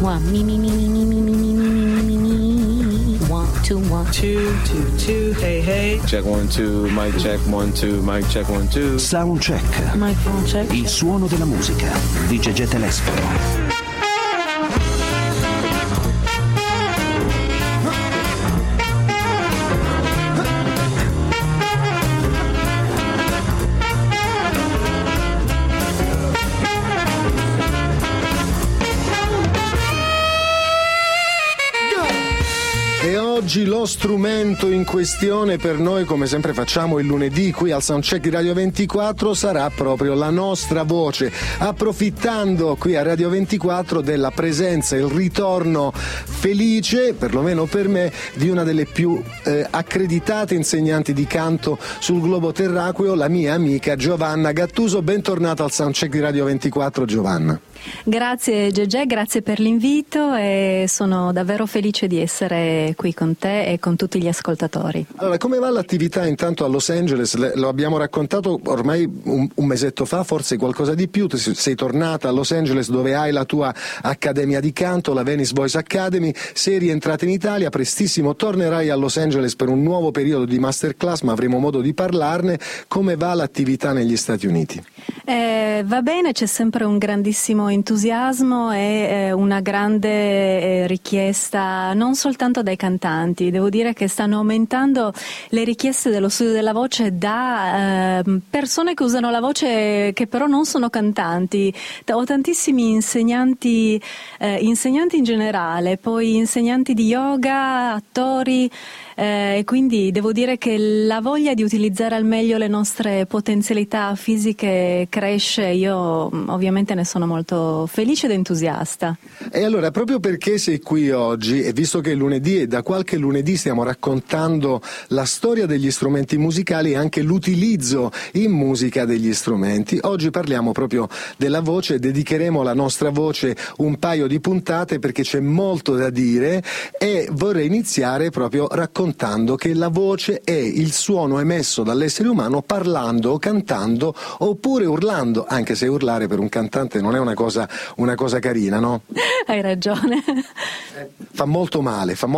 1. Me, me, me, me, me, me, me, me, me, me, me. 1, 2, 1. 2, 2, 2. Hey, hey. Check 1, 2. Mic check 1, 2. Mic check 1, 2. Sound check. Microphone check. Il suono della musica di Gegè Telesforo. Oggi lo strumento in questione per noi, come sempre facciamo il lunedì qui al Soundcheck di Radio 24, sarà proprio la nostra voce, approfittando qui a Radio 24 della presenza e il ritorno felice, perlomeno per me, di una delle più accreditate insegnanti di canto sul globo terracqueo, la mia amica Giovanna Gattuso. Bentornata al Soundcheck di Radio 24, Giovanna. Grazie Gegè, grazie per l'invito e sono davvero felice di essere qui con te e con tutti gli ascoltatori. Allora, come va l'attività intanto a Los Angeles? Lo abbiamo raccontato ormai un mesetto fa, forse qualcosa di più. Sei tornata a Los Angeles dove hai la tua accademia di canto, la Venice Voice Academy, sei rientrata in Italia, prestissimo tornerai a Los Angeles per un nuovo periodo di masterclass, ma avremo modo di parlarne. Come va l'attività negli Stati Uniti? Va bene, c'è sempre un grandissimo entusiasmo e una grande richiesta non soltanto dai cantanti. Devo dire che stanno aumentando le richieste dello studio della voce da persone che usano la voce che però non sono cantanti. Ho tantissimi insegnanti in generale, poi insegnanti di yoga, attori, e quindi devo dire che la voglia di utilizzare al meglio le nostre potenzialità fisiche cresce. Io ovviamente ne sono molto felice ed entusiasta. E allora, proprio perché sei qui oggi, e visto che è lunedì e da qualche lunedì stiamo raccontando la storia degli strumenti musicali e anche l'utilizzo in musica degli strumenti, oggi parliamo proprio della voce e dedicheremo alla nostra voce un paio di puntate perché c'è molto da dire, e vorrei iniziare proprio raccontando che la voce è il suono emesso dall'essere umano parlando o cantando oppure urlando, anche se urlare per un cantante non è una cosa carina, no? Hai ragione. Fa molto male. Fa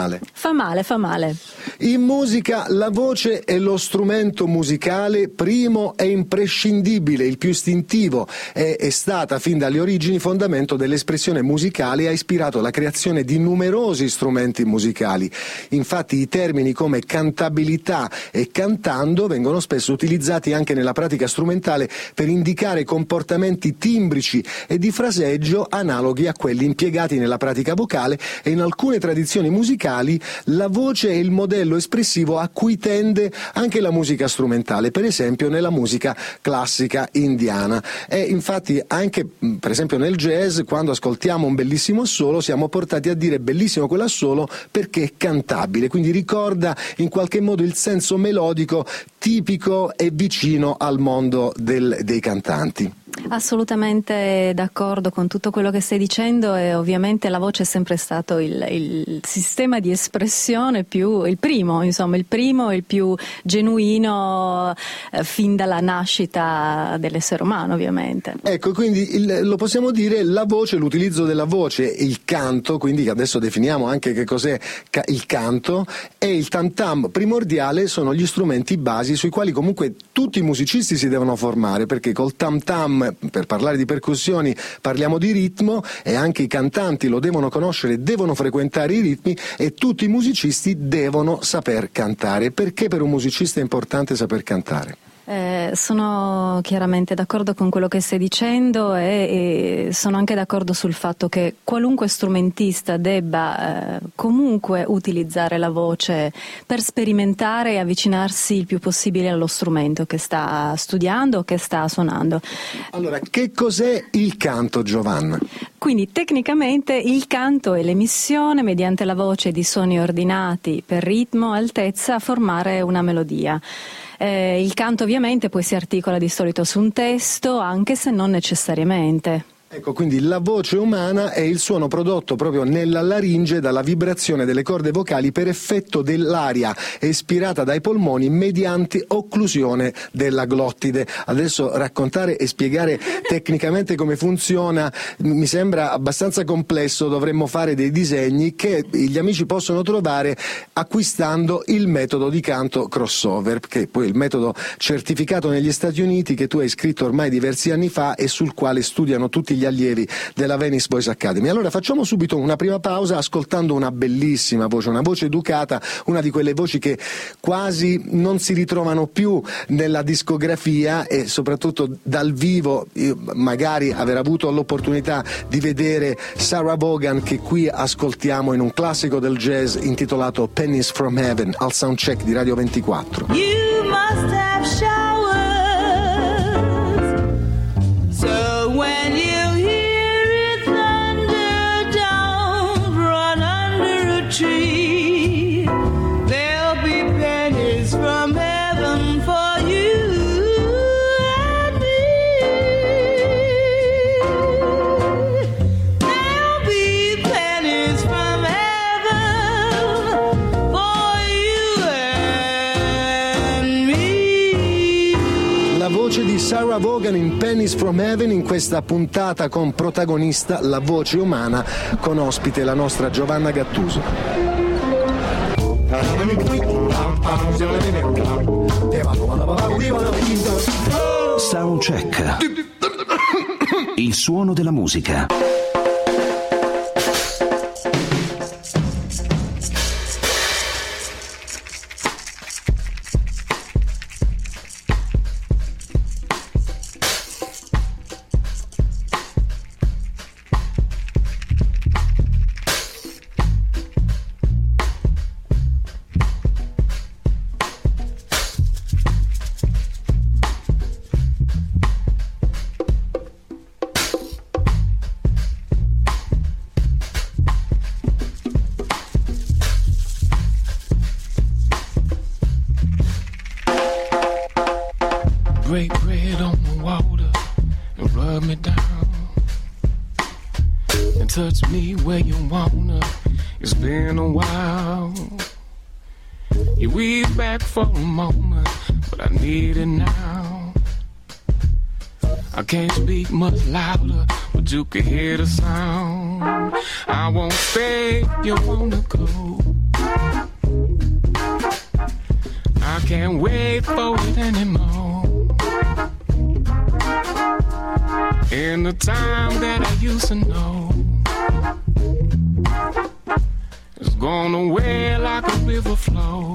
male. In musica la voce è lo strumento musicale primo e imprescindibile, il più istintivo, è stata fin dalle origini fondamento dell'espressione musicale e ha ispirato la creazione di numerosi strumenti musicali. Infatti i termini come cantabilità e cantando vengono spesso utilizzati anche nella pratica strumentale per indicare comportamenti timbrici e di fraseggio analoghi a quelli impiegati nella pratica vocale, e in alcune tradizioni musicali la voce è il modello espressivo a cui tende anche la musica strumentale, per esempio nella musica classica indiana. E infatti anche per esempio nel jazz, quando ascoltiamo un bellissimo assolo, siamo portati a dire bellissimo quell'assolo perché è cantabile, quindi ricorda in qualche modo il senso melodico tipico e vicino al mondo dei cantanti. Assolutamente d'accordo con tutto quello che stai dicendo, e ovviamente la voce è sempre stato il sistema di espressione il primo e il più genuino fin dalla nascita dell'essere umano, ovviamente. Ecco, quindi lo possiamo dire, la voce, l'utilizzo della voce, il canto, quindi che adesso definiamo anche che cos'è il canto, e il tam tam primordiale sono gli strumenti basi sui quali comunque tutti i musicisti si devono formare, perché col tam tam, per parlare di percussioni, parliamo di ritmo, e anche i cantanti lo devono conoscere, devono frequentare i ritmi, e tutti i musicisti devono saper cantare. Perché per un musicista è importante saper cantare? Sono chiaramente d'accordo con quello che stai dicendo e sono anche d'accordo sul fatto che qualunque strumentista debba comunque utilizzare la voce per sperimentare e avvicinarsi il più possibile allo strumento che sta studiando o che sta suonando. Allora, che cos'è il canto, Giovanna? Quindi tecnicamente il canto è l'emissione mediante la voce di suoni ordinati per ritmo, altezza, a formare una melodia. Il canto ovviamente poi si articola di solito su un testo, anche se non necessariamente. Ecco, quindi la voce umana è il suono prodotto proprio nella laringe dalla vibrazione delle corde vocali per effetto dell'aria espirata dai polmoni mediante occlusione della glottide. Adesso raccontare e spiegare tecnicamente come funziona mi sembra abbastanza complesso, dovremmo fare dei disegni che gli amici possono trovare acquistando il metodo di canto crossover, che è poi il metodo certificato negli Stati Uniti che tu hai scritto ormai diversi anni fa e sul quale studiano tutti gli allievi della Venice Voice Academy. Allora facciamo subito una prima pausa ascoltando una bellissima voce, una voce educata, una di quelle voci che quasi non si ritrovano più nella discografia e soprattutto dal vivo. Io magari aver avuto l'opportunità di vedere Sarah Vaughan, che qui ascoltiamo in un classico del jazz intitolato Pennies from Heaven, al soundcheck di Radio 24. You must have showers, so when you hear it thunder, don't run under a tree. There'll be pennies from heaven for you and me. There'll be pennies from heaven for you and me. La voce di Sarah Vaughan in Pennies from Heaven in questa puntata con protagonista la voce umana, con ospite la nostra Giovanna Gattuso. Soundcheck. Il suono della musica. Break bread on the water and rub me down and touch me where you wanna. It's been a while. You weave back for a moment, but I need it now. I can't speak much louder, but you can hear the sound. I won't stay if you wanna go. I can't wait for it anymore. In the time that I used to know, it's gone away like a river flow.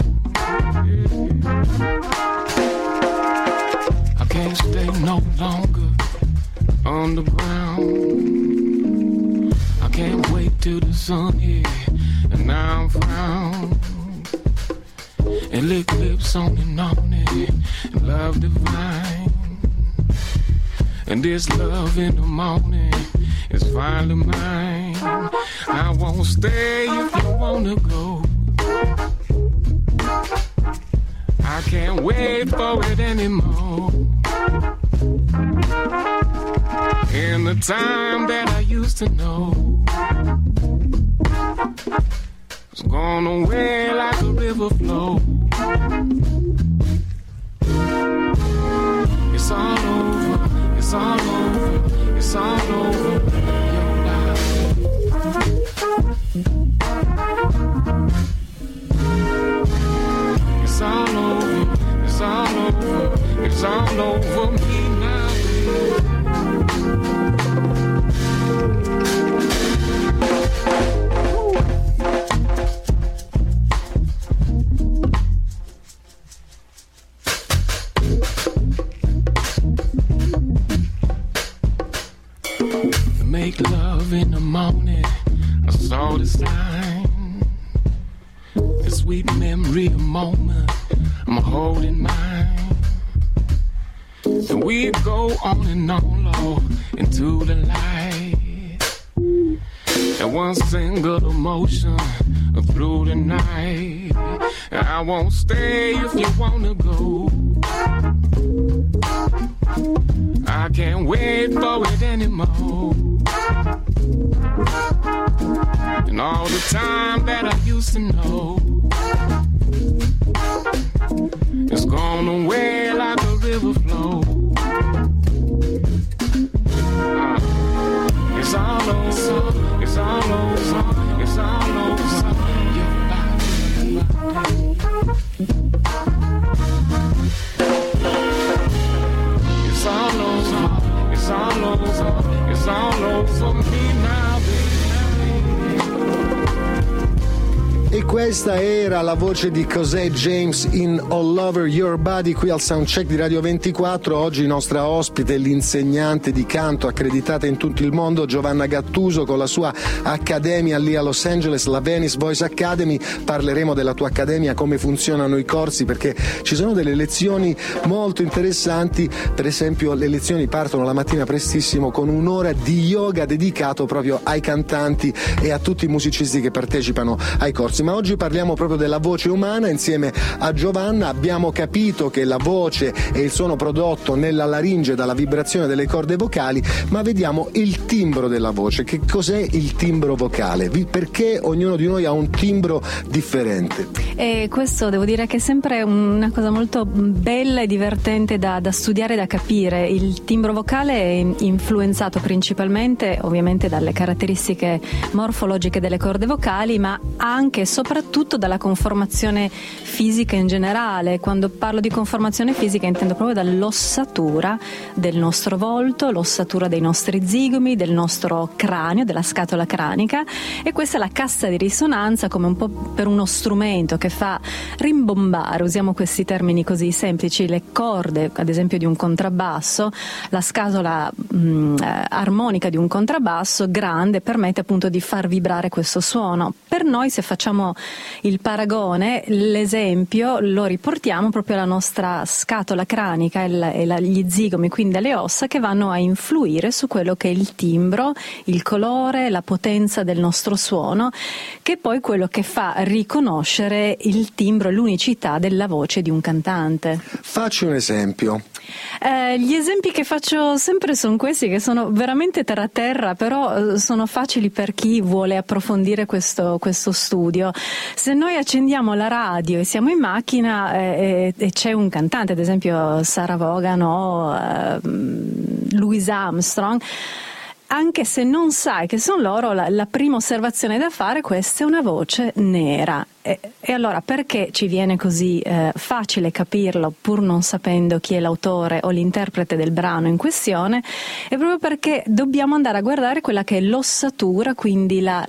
I can't stay no longer underground. I can't wait till the sun hit and now I'm found. And lick lips on it, and love divine. And this love in the morning is finally mine. I won't stay if you wanna go. I can't wait for it anymore. In the time that I used to know, it's gone away like a river flow. It's all over. It's all over, it's all over your life. It's all over, it's all over, it's all over me now. Make love in the morning, I saw the sign. A sweet memory, a moment I'm holding mine. And we go on and on, Lord, into the light. And one single emotion through the night. I won't stay if you wanna go. I can't wait for it anymore. And all the time that I used to know it's gone away like a river flow. It's all over, it's all over, it's all over. Your body. It's all over, it's all over, it's all over me now, baby. E questa era la voce di José James in All Over Your Body qui al Soundcheck di Radio 24. Oggi nostra ospite, l'insegnante di canto accreditata in tutto il mondo, Giovanna Gattuso, con la sua accademia lì a Los Angeles, la Venice Voice Academy. Parleremo della tua accademia, come funzionano i corsi, perché ci sono delle lezioni molto interessanti. Per esempio, le lezioni partono la mattina prestissimo con un'ora di yoga dedicato proprio ai cantanti e a tutti i musicisti che partecipano ai corsi. Ma oggi parliamo proprio della voce umana insieme a Giovanna. Abbiamo capito che la voce è il suono prodotto nella laringe dalla vibrazione delle corde vocali, ma vediamo il timbro della voce. Che cos'è il timbro vocale? Perché ognuno di noi ha un timbro differente? E questo devo dire che è sempre una cosa molto bella e divertente da studiare e da capire. Il timbro vocale è influenzato principalmente ovviamente dalle caratteristiche morfologiche delle corde vocali, ma anche e soprattutto dalla conformazione fisica in generale. Quando parlo di conformazione fisica intendo proprio dall'ossatura del nostro volto, l'ossatura dei nostri zigomi, del nostro cranio, della scatola cranica, e questa è la cassa di risonanza, come un po' per uno strumento che fa rimbombare, usiamo questi termini così semplici, le corde ad esempio di un contrabbasso. La scatola armonica di un contrabbasso grande permette appunto di far vibrare questo suono. Per noi, se facciamo il paragone, l'esempio lo riportiamo proprio alla nostra scatola cranica e gli zigomi, quindi alle ossa, che vanno a influire su quello che è il timbro, il colore, la potenza del nostro suono, che è poi quello che fa riconoscere il timbro e l'unicità della voce di un cantante. Facci un esempio. Gli esempi che faccio sempre sono questi, che sono veramente terra a terra, però sono facili per chi vuole approfondire questo studio. Se noi accendiamo la radio e siamo in macchina e c'è un cantante, ad esempio Sarah Vaughan o Louis Armstrong, anche se non sai che sono loro, la prima osservazione da fare: questa è una voce nera. E allora perché ci viene così facile capirlo pur non sapendo chi è l'autore o l'interprete del brano in questione? È proprio perché dobbiamo andare a guardare quella che è l'ossatura, quindi la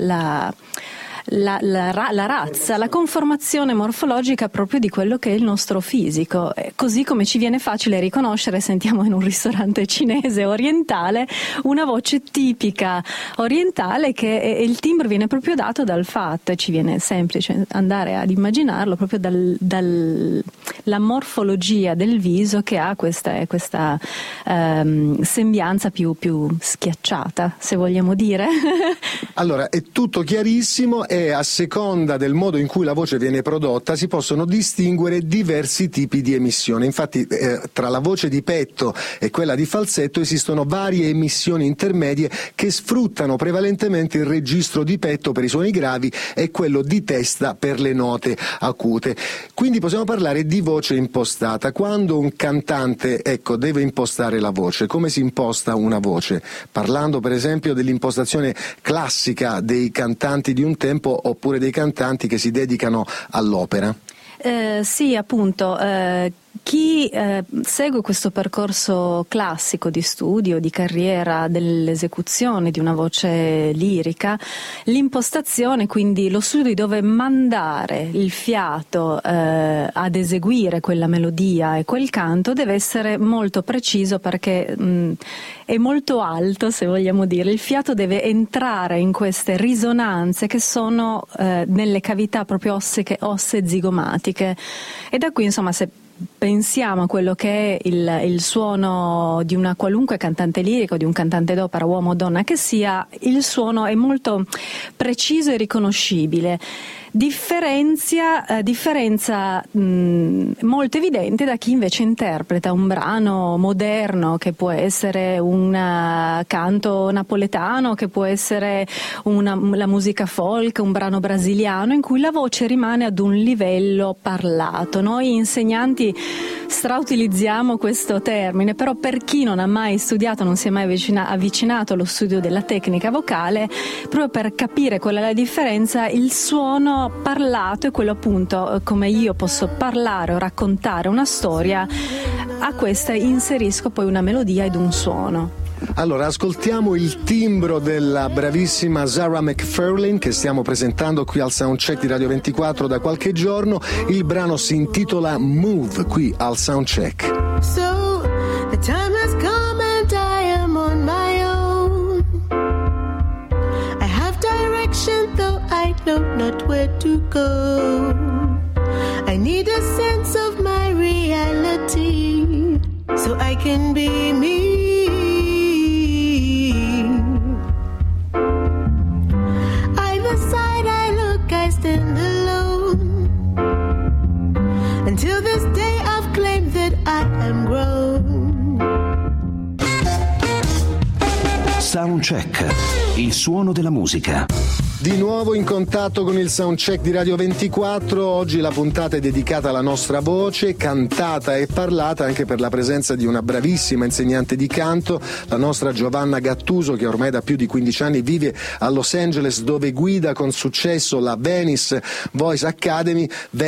razza, la conformazione morfologica proprio di quello che è il nostro fisico, così come ci viene facile riconoscere, sentiamo in un ristorante cinese orientale una voce tipica orientale, che il timbro viene proprio dato dal fatto, e ci viene semplice andare ad immaginarlo proprio dalla morfologia del viso, che ha questa sembianza più schiacciata, se vogliamo dire. Allora, è tutto chiarissimo, e a seconda del modo in cui la voce viene prodotta si possono distinguere diversi tipi di emissione. Infatti tra la voce di petto e quella di falsetto esistono varie emissioni intermedie che sfruttano prevalentemente il registro di petto per i suoni gravi e quello di testa per le note acute. Quindi possiamo parlare di voce impostata. Quando un cantante deve impostare la voce, come si imposta una voce? Parlando per esempio dell'impostazione classica dei cantanti di un tempo, oppure dei cantanti che si dedicano all'opera? Sì, appunto. Chi segue questo percorso classico di studio, di carriera, dell'esecuzione di una voce lirica, l'impostazione, quindi lo studio di dove mandare il fiato ad eseguire quella melodia e quel canto, deve essere molto preciso, perché è molto alto, se vogliamo dire. Il fiato deve entrare in queste risonanze che sono nelle cavità proprio ossee zigomatiche, e da qui insomma, se pensiamo a quello che è il suono di una qualunque cantante lirico, di un cantante d'opera, uomo o donna che sia, il suono è molto preciso e riconoscibile. Differenza molto evidente da chi invece interpreta un brano moderno, che può essere un canto napoletano, che può essere la musica folk, un brano brasiliano, in cui la voce rimane ad un livello parlato. Noi insegnanti strautilizziamo questo termine, però per chi non ha mai studiato, non si è mai avvicinato allo studio della tecnica vocale, proprio per capire qual è la differenza, il suono parlato è quello appunto come io posso parlare o raccontare una storia, a questa inserisco poi una melodia ed un suono. Allora, ascoltiamo il timbro della bravissima Sarah McFarlane che stiamo presentando qui al Soundcheck di Radio 24 da qualche giorno. Il brano si intitola Move, qui al Soundcheck. So the time has come and I am on my own. I have direction though I know not where to go. I need a sense of my reality so I can be me. Either side I look, I stand alone. Until this day I've claimed that I am grown. Soundcheck, il suono della musica. Di nuovo in contatto con il Soundcheck di Radio 24, oggi la puntata è dedicata alla nostra voce, cantata e parlata, anche per la presenza di una bravissima insegnante di canto, la nostra Giovanna Gattuso, che ormai da più di 15 anni vive a Los Angeles, dove guida con successo la Venice Voice Academy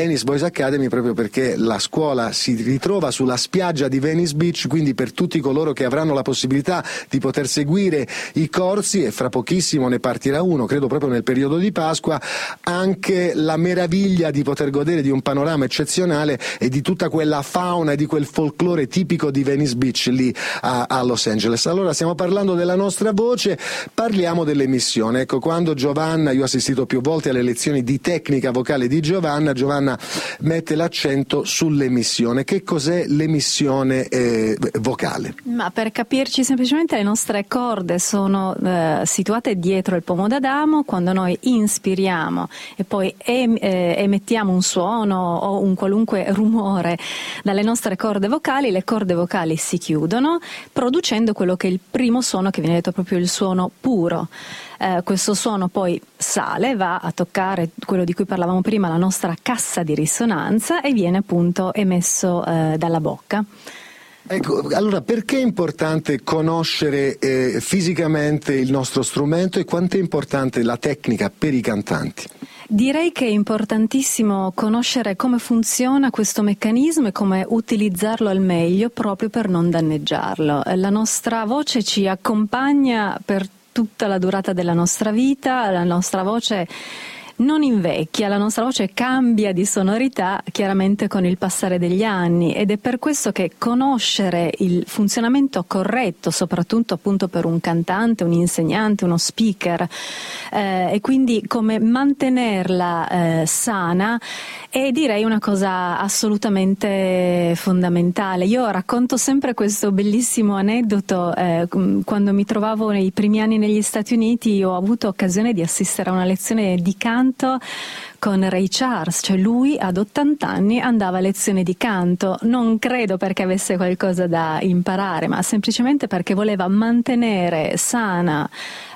proprio perché la scuola si ritrova sulla spiaggia di Venice Beach, quindi per tutti coloro che avranno la possibilità di poter seguire i corsi, e fra pochissimo ne partirà uno, credo proprio nel periodo di Pasqua, anche la meraviglia di poter godere di un panorama eccezionale e di tutta quella fauna e di quel folklore tipico di Venice Beach lì a Los Angeles. Allora, stiamo parlando della nostra voce, parliamo dell'emissione. Ecco, quando Giovanna, io ho assistito più volte alle lezioni di tecnica vocale di Giovanna mette l'accento sull'emissione. Che cos'è l'emissione vocale? Ma per capirci semplicemente, le nostre corde sono situate dietro il pomo d'Adamo. Quando noi inspiriamo e poi emettiamo un suono o un qualunque rumore dalle nostre corde vocali, le corde vocali si chiudono, producendo quello che è il primo suono, che viene detto proprio il suono puro. Questo suono poi sale, va a toccare quello di cui parlavamo prima, la nostra cassa di risonanza, e viene appunto emesso dalla bocca. Ecco, allora perché è importante conoscere fisicamente il nostro strumento e quanto è importante la tecnica per i cantanti? Direi che è importantissimo conoscere come funziona questo meccanismo e come utilizzarlo al meglio, proprio per non danneggiarlo. La nostra voce ci accompagna per tutta la durata della nostra vita, la nostra voce non invecchia, la nostra voce cambia di sonorità chiaramente con il passare degli anni, ed è per questo che conoscere il funzionamento corretto, soprattutto appunto per un cantante, un insegnante, uno speaker, e quindi come mantenerla sana, è direi una cosa assolutamente fondamentale. Io racconto sempre questo bellissimo aneddoto. Quando mi trovavo nei primi anni negli Stati Uniti, ho avuto occasione di assistere a una lezione di canto con Ray Charles, cioè lui ad 80 anni andava a lezione di canto, non credo perché avesse qualcosa da imparare, ma semplicemente perché voleva mantenere sana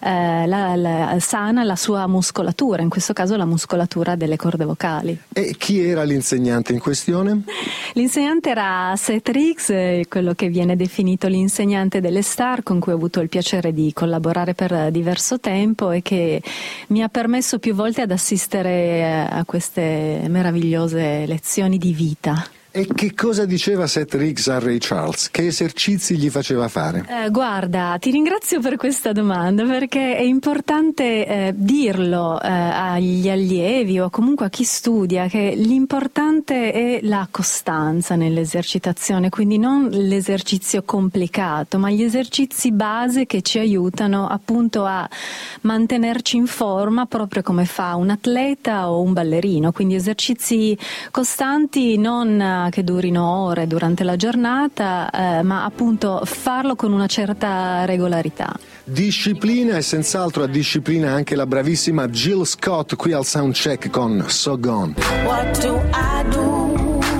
la sua muscolatura, in questo caso la muscolatura delle corde vocali. E chi era l'insegnante in questione? L'insegnante era Seth Riggs, quello che viene definito l'insegnante delle star, con cui ho avuto il piacere di collaborare per diverso tempo e che mi ha permesso più volte ad assistere a queste meravigliose lezioni di vita. E che cosa diceva Seth Riggs a Ray Charles? Che esercizi gli faceva fare? Guarda, ti ringrazio per questa domanda, perché è importante dirlo agli allievi o comunque a chi studia, che l'importante è la costanza nell'esercitazione, quindi non l'esercizio complicato, ma gli esercizi base che ci aiutano appunto a mantenerci in forma, proprio come fa un atleta o un ballerino, quindi esercizi costanti, non che durino ore durante la giornata, ma appunto farlo con una certa regolarità. Disciplina, e senz'altro a disciplina anche la bravissima Jill Scott qui al Soundcheck con So Gone. What do I do?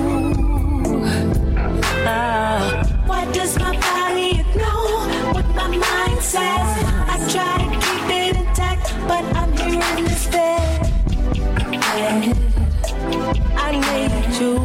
What does my body know? What my mind says? I try to keep it intact, but I'm here in this bed. I need you.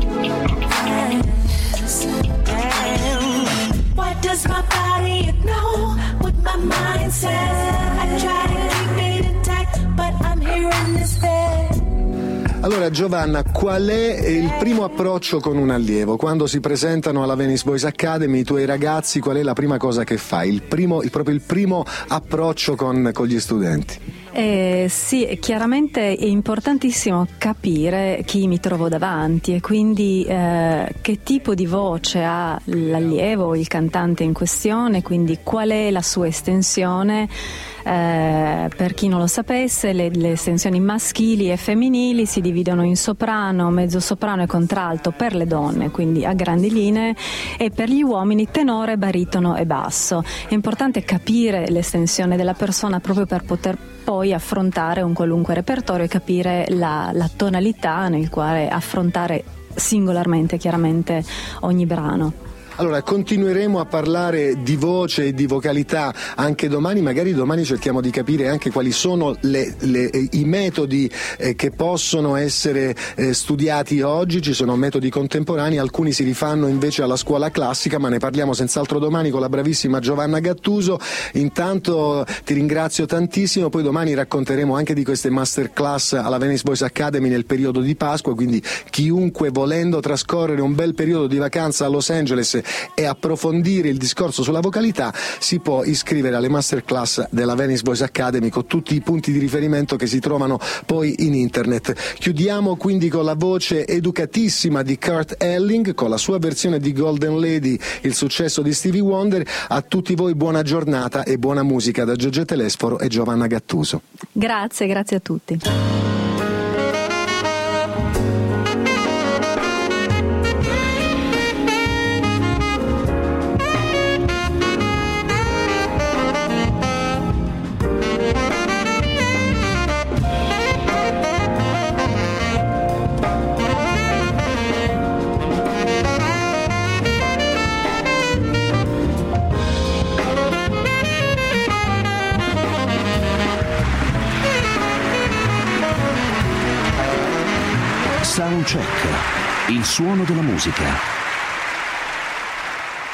What does my body know? What my mind says? I try to keep it intact, but I'm here in this bed. Allora Giovanna, qual è il primo approccio con un allievo? Quando si presentano alla Venice Boys Academy i tuoi ragazzi, qual è la prima cosa che fai? Proprio il primo approccio con gli studenti? Sì, chiaramente è importantissimo capire chi mi trovo davanti e quindi che tipo di voce ha l'allievo o il cantante in questione, quindi qual è la sua estensione. Per chi non lo sapesse, le estensioni maschili e femminili si dividono in soprano, mezzosoprano e contralto per le donne, quindi a grandi linee, e per gli uomini tenore, baritono e basso. È importante capire l'estensione della persona proprio per poter poi affrontare un qualunque repertorio e capire la tonalità nel quale affrontare singolarmente chiaramente ogni brano. Allora, continueremo a parlare di voce e di vocalità anche domani, magari domani cerchiamo di capire anche quali sono i metodi che possono essere studiati oggi. Ci sono metodi contemporanei, alcuni si rifanno invece alla scuola classica, ma ne parliamo senz'altro domani con la bravissima Giovanna Gattuso. Intanto ti ringrazio tantissimo, poi domani racconteremo anche di queste masterclass alla Venice Boys Academy nel periodo di Pasqua, quindi chiunque volendo trascorrere un bel periodo di vacanza a Los Angeles e approfondire il discorso sulla vocalità si può iscrivere alle masterclass della Venice Boys Academy con tutti i punti di riferimento che si trovano poi in internet. Chiudiamo quindi con la voce educatissima di Kurt Elling con la sua versione di Golden Lady, il successo di Stevie Wonder. A tutti voi buona giornata e buona musica da Giorgio Telesforo e Giovanna Gattuso. Grazie a tutti. Soundcheck, il suono della musica.